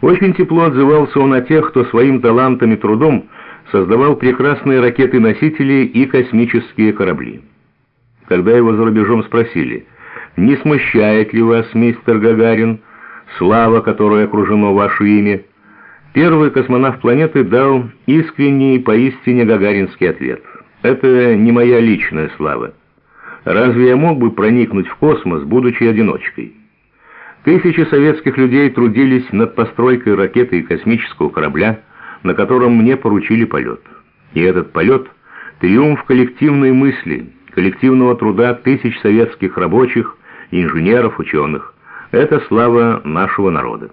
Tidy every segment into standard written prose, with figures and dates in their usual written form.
Очень тепло отзывался он о тех, кто своим талантом и трудом создавал прекрасные ракеты-носители и космические корабли. Когда его за рубежом спросили, не смущает ли вас, мистер Гагарин, слава, которой окружено ваше имя, первый космонавт планеты дал искренний, поистине гагаринский ответ. Это не моя личная слава. Разве я мог бы проникнуть в космос, будучи одиночкой? Тысячи советских людей трудились над постройкой ракеты и космического корабля, на котором мне поручили полет. И этот полет — триумф коллективной мысли, коллективного труда тысяч советских рабочих, инженеров, ученых. Это слава нашего народа.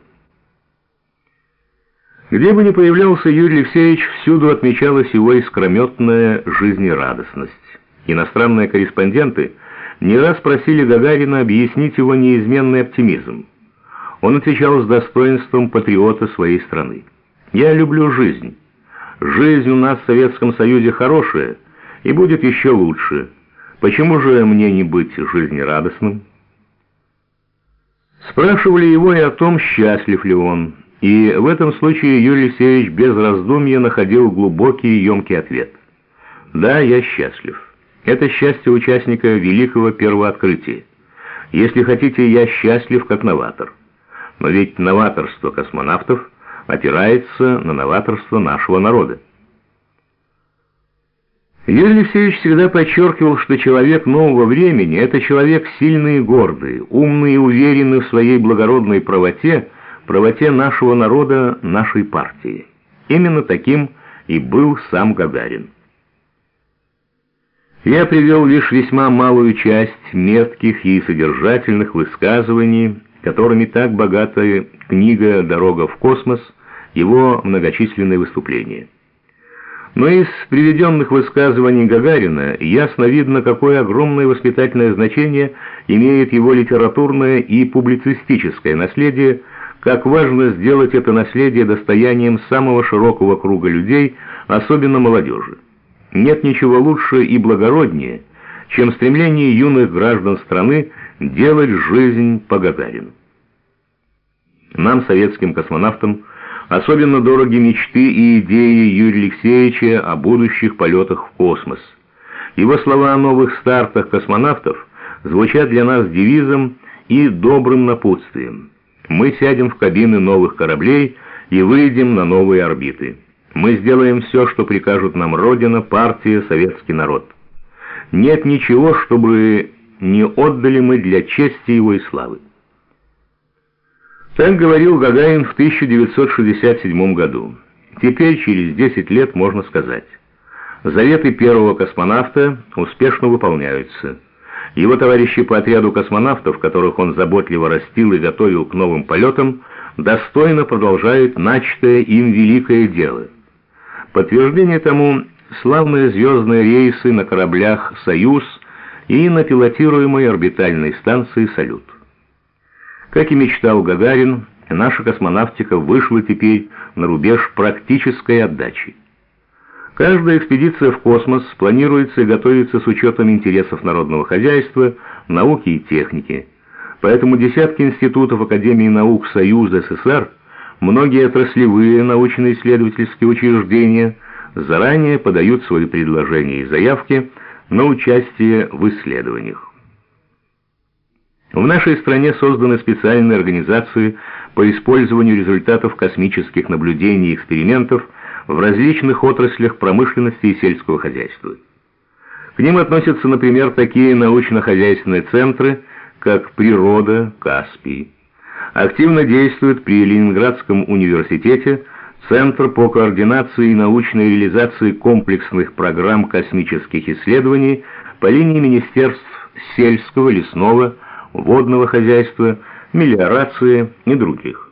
Где бы ни появлялся Юрий Алексеевич, всюду отмечалась его искрометная жизнерадостность. Иностранные корреспонденты не раз просили Гагарина объяснить его неизменный оптимизм. Он отвечал с достоинством патриота своей страны. «Я люблю жизнь. Жизнь у нас в Советском Союзе хорошая и будет еще лучше. Почему же мне не быть жизнерадостным?» Спрашивали его и о том, счастлив ли он. И в этом случае Юрий Алексеевич без раздумья находил глубокий и емкий ответ. «Да, я счастлив. Это счастье участника великого первооткрытия. Если хотите, я счастлив как новатор. Но ведь новаторство космонавтов опирается на новаторство нашего народа». Юрий Алексеевич всегда подчеркивал, что человек нового времени — это человек сильный и гордый, умный и уверенный в своей благородной правоте, правоте нашего народа, нашей партии. Именно таким и был сам Гагарин. Я привел лишь весьма малую часть метких и содержательных высказываний, которыми так богата книга «Дорога в космос», его многочисленные выступления. Но из приведенных высказываний Гагарина ясно видно, какое огромное воспитательное значение имеет его литературное и публицистическое наследие, как важно сделать это наследие достоянием самого широкого круга людей, особенно молодежи. Нет ничего лучше и благороднее, чем стремление юных граждан страны делать жизнь по Гагарину. Нам, советским космонавтам, особенно дороги мечты и идеи Юрия Алексеевича о будущих полетах в космос. Его слова о новых стартах космонавтов звучат для нас девизом и добрым напутствием. Мы сядем в кабины новых кораблей и выйдем на новые орбиты. Мы сделаем все, что прикажут нам Родина, партия, советский народ. Нет ничего, чтобы не отдали мы для чести его и славы. Так говорил Гагарин в 1967 году. Теперь, через 10 лет, можно сказать: заветы первого космонавта успешно выполняются. Его товарищи по отряду космонавтов, которых он заботливо растил и готовил к новым полетам, достойно продолжают начатое им великое дело. Подтверждение тому — славные звездные рейсы на кораблях «Союз» и на пилотируемой орбитальной станции «Салют». Как и мечтал Гагарин, наша космонавтика вышла теперь на рубеж практической отдачи. Каждая экспедиция в космос планируется и готовится с учетом интересов народного хозяйства, науки и техники. Поэтому десятки институтов Академии наук Союза СССР, многие отраслевые научно-исследовательские учреждения заранее подают свои предложения и заявки на участие в исследованиях. В нашей стране созданы специальные организации по использованию результатов космических наблюдений и экспериментов в различных отраслях промышленности и сельского хозяйства. К ним относятся, например, такие научно-хозяйственные центры, как «Природа», «Каспий». Активно действует при Ленинградском университете Центр по координации и научной реализации комплексных программ космических исследований по линии министерств сельского, лесного, водного хозяйства, мелиорации и других.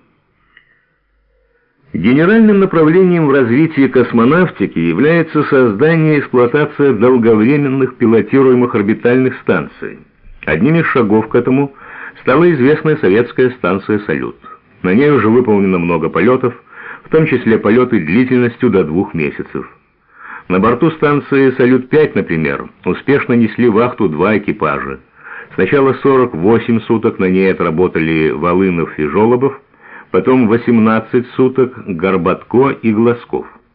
Генеральным направлением в развитии космонавтики является создание и эксплуатация долговременных пилотируемых орбитальных станций. Одним из шагов к этому стала известная советская станция «Салют». На ней уже выполнено много полетов, в том числе полеты длительностью до 2 месяцев. На борту станции «Салют-5», например, успешно несли вахту 2 экипажа. Сначала 48 суток на ней отработали Волынов и Жолобов, потом 18 суток Горбатко и Глазков.